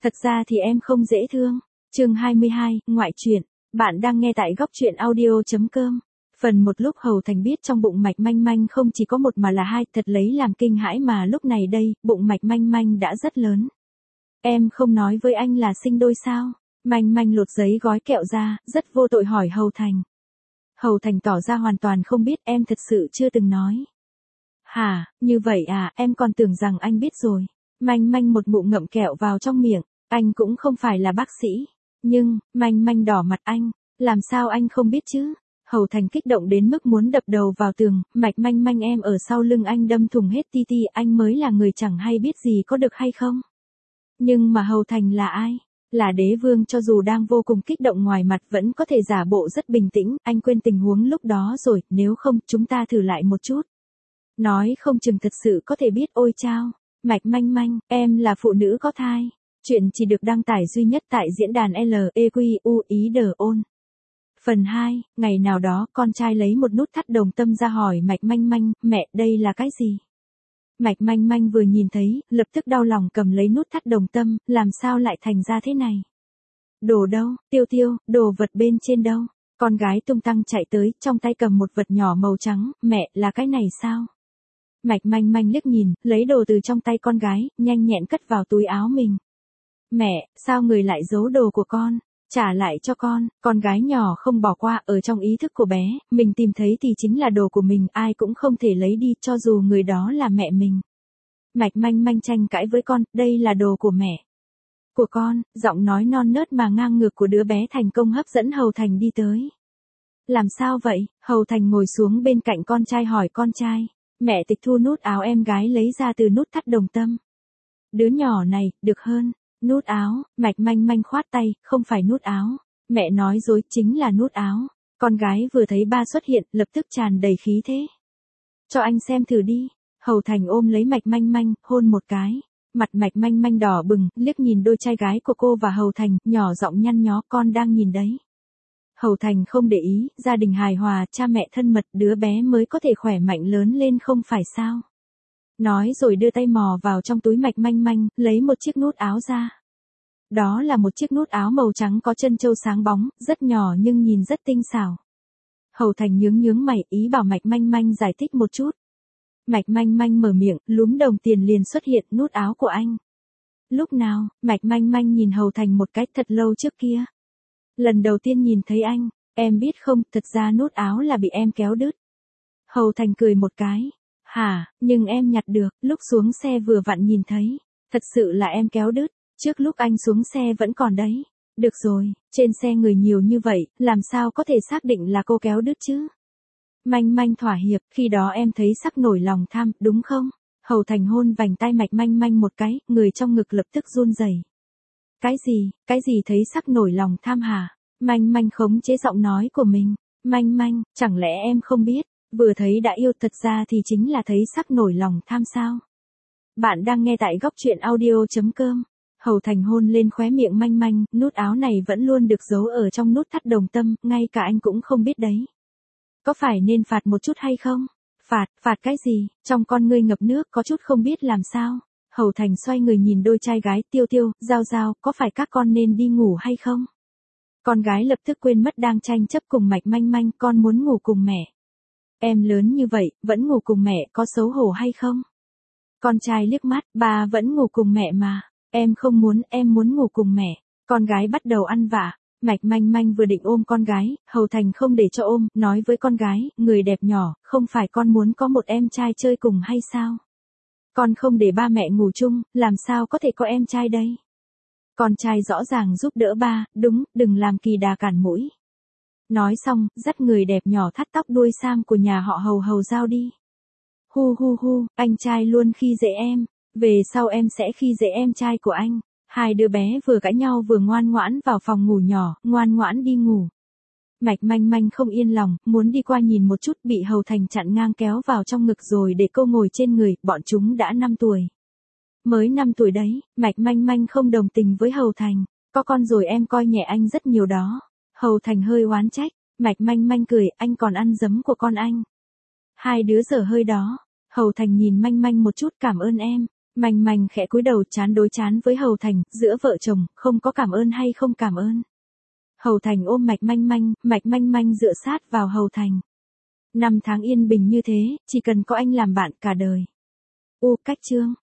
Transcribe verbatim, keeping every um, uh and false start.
Thật ra thì em không dễ thương. Chương hai mươi hai, ngoại truyện. Bạn đang nghe tại góc truyện audio.com. Phần một. Lúc Hầu Thành biết trong bụng Mạch Manh Manh không chỉ có một mà là hai, thật lấy làm kinh hãi mà lúc này đây, bụng Mạch Manh Manh đã rất lớn. Em không nói với anh là sinh đôi sao? Manh Manh lột giấy gói kẹo ra, rất vô tội hỏi Hầu Thành. Hầu Thành tỏ ra hoàn toàn không biết, em thật sự chưa từng nói. Hả, như vậy à, em còn tưởng rằng anh biết rồi. Manh Manh một ngụm ngậm kẹo vào trong miệng, anh cũng không phải là bác sĩ. Nhưng, Manh Manh đỏ mặt anh, làm sao anh không biết chứ? Hầu Thành kích động đến mức muốn đập đầu vào tường, Mạch Manh Manh em ở sau lưng anh đâm thủng hết ti ti, anh mới là người chẳng hay biết gì có được hay không? Nhưng mà Hầu Thành là ai? Là đế vương, cho dù đang vô cùng kích động ngoài mặt vẫn có thể giả bộ rất bình tĩnh, anh quên tình huống lúc đó rồi, nếu không chúng ta thử lại một chút. Nói không chừng thật sự có thể biết. Ôi chao, Mạch Manh Manh, em là phụ nữ có thai. Chuyện chỉ được đăng tải duy nhất tại diễn đàn L E Q U I D O N. Phần hai, ngày nào đó con trai lấy một nút thắt đồng tâm ra hỏi Mạch Manh Manh, mẹ đây là cái gì? Mạch Manh Manh vừa nhìn thấy, lập tức đau lòng cầm lấy nút thắt đồng tâm, làm sao lại thành ra thế này? Đồ đâu, Tiêu Tiêu, đồ vật bên trên đâu? Con gái tung tăng chạy tới, trong tay cầm một vật nhỏ màu trắng, mẹ, là cái này sao? Mạch Manh Manh liếc nhìn, lấy đồ từ trong tay con gái, nhanh nhẹn cất vào túi áo mình. Mẹ, sao người lại giấu đồ của con? Trả lại cho con. Con gái nhỏ không bỏ qua, ở trong ý thức của bé, mình tìm thấy thì chính là đồ của mình, ai cũng không thể lấy đi cho dù người đó là mẹ mình. Mạch Manh Manh tranh cãi với con, đây là đồ của mẹ. Của con, giọng nói non nớt mà ngang ngược của đứa bé thành công hấp dẫn Hầu Thành đi tới. Làm sao vậy? Hầu Thành ngồi xuống bên cạnh con trai hỏi con trai. Mẹ tịch thu nút áo em gái lấy ra từ nút thắt đồng tâm. Đứa nhỏ này, được hơn. Nút áo, Mạch Manh Manh khoát tay, không phải nút áo. Mẹ nói dối, chính là nút áo. Con gái vừa thấy ba xuất hiện, lập tức tràn đầy khí thế. Cho anh xem thử đi. Hầu Thành ôm lấy Mạch Manh Manh, hôn một cái. Mặt Mạch Manh Manh đỏ bừng, liếc nhìn đôi trai gái của cô và Hầu Thành, nhỏ giọng nhăn nhó, con đang nhìn đấy. Hầu Thành không để ý, gia đình hài hòa, cha mẹ thân mật, đứa bé mới có thể khỏe mạnh lớn lên không phải sao? Nói rồi đưa tay mò vào trong túi Mạch Manh Manh, lấy một chiếc nút áo ra. Đó là một chiếc nút áo màu trắng có chân châu sáng bóng, rất nhỏ nhưng nhìn rất tinh xảo. Hầu Thành nhướng nhướng mày, ý bảo Mạch Manh Manh giải thích một chút. Mạch Manh Manh mở miệng, lúm đồng tiền liền xuất hiện, nút áo của anh. Lúc nào? Mạch Manh Manh nhìn Hầu Thành một cách thật lâu trước kia. Lần đầu tiên nhìn thấy anh, em biết không, thật ra nút áo là bị em kéo đứt. Hầu Thành cười một cái. Hả, nhưng em nhặt được, lúc xuống xe vừa vặn nhìn thấy. Thật sự là em kéo đứt, trước lúc anh xuống xe vẫn còn đấy. Được rồi, trên xe người nhiều như vậy, làm sao có thể xác định là cô kéo đứt chứ? Manh Manh thỏa hiệp, khi đó em thấy sắc nổi lòng tham, đúng không? Hầu Thành hôn vành tay Mạch Manh Manh một cái, người trong ngực lập tức run rẩy. Cái gì, cái gì thấy sắc nổi lòng tham hả? Manh Manh khống chế giọng nói của mình. Manh Manh, chẳng lẽ em không biết, vừa thấy đã yêu, thật ra thì chính là thấy sắc nổi lòng tham sao? Bạn đang nghe tại góc truyện audio.com. Hầu Thành hôn lên khóe miệng Manh Manh, nút áo này vẫn luôn được giấu ở trong nút thắt đồng tâm, ngay cả anh cũng không biết đấy. Có phải nên phạt một chút hay không? Phạt, phạt cái gì? Trong con ngươi ngập nước, có chút không biết làm sao. Hầu Thành xoay người nhìn đôi trai gái, Tiêu Tiêu, Giao Giao, có phải các con nên đi ngủ hay không? Con gái lập tức quên mất đang tranh chấp cùng Mạch Manh Manh, con muốn ngủ cùng mẹ. Em lớn như vậy, vẫn ngủ cùng mẹ, có xấu hổ hay không? Con trai liếc mắt, bà vẫn ngủ cùng mẹ mà. Em không muốn, em muốn ngủ cùng mẹ. Con gái bắt đầu ăn vạ. Mạch Manh Manh vừa định ôm con gái, Hầu Thành không để cho ôm, nói với con gái, người đẹp nhỏ, không phải con muốn có một em trai chơi cùng hay sao? Con không để ba mẹ ngủ chung, làm sao có thể có em trai đây? Con trai rõ ràng giúp đỡ ba, đúng, đừng làm kỳ đà cản mũi. Nói xong, dắt người đẹp nhỏ thắt tóc đuôi sam của nhà họ Hầu Hầu Giao đi. Hu hu hu, anh trai luôn khi dễ em, về sau em sẽ khi dễ em trai của anh. Hai đứa bé vừa cãi nhau vừa ngoan ngoãn vào phòng ngủ nhỏ, ngoan ngoãn đi ngủ. Mạch Manh Manh không yên lòng, muốn đi qua nhìn một chút, bị Hầu Thành chặn ngang kéo vào trong ngực rồi để cô ngồi trên người, bọn chúng đã năm tuổi. Mới năm tuổi đấy, Mạch Manh Manh không đồng tình với Hầu Thành, có con rồi em coi nhẹ anh rất nhiều đó. Hầu Thành hơi oán trách, Mạch Manh Manh cười, anh còn ăn giấm của con anh. Hai đứa dở hơi đó. Hầu Thành nhìn Manh Manh một chút, cảm ơn em. Manh manh khẽ cúi đầu chán đối chán với Hầu Thành, giữa vợ chồng, không có cảm ơn hay không cảm ơn. Hầu Thành ôm Mạch Manh Manh, Mạch Manh Manh dựa sát vào Hầu Thành. Năm tháng yên bình như thế, chỉ cần có anh làm bạn cả đời. U cách chương.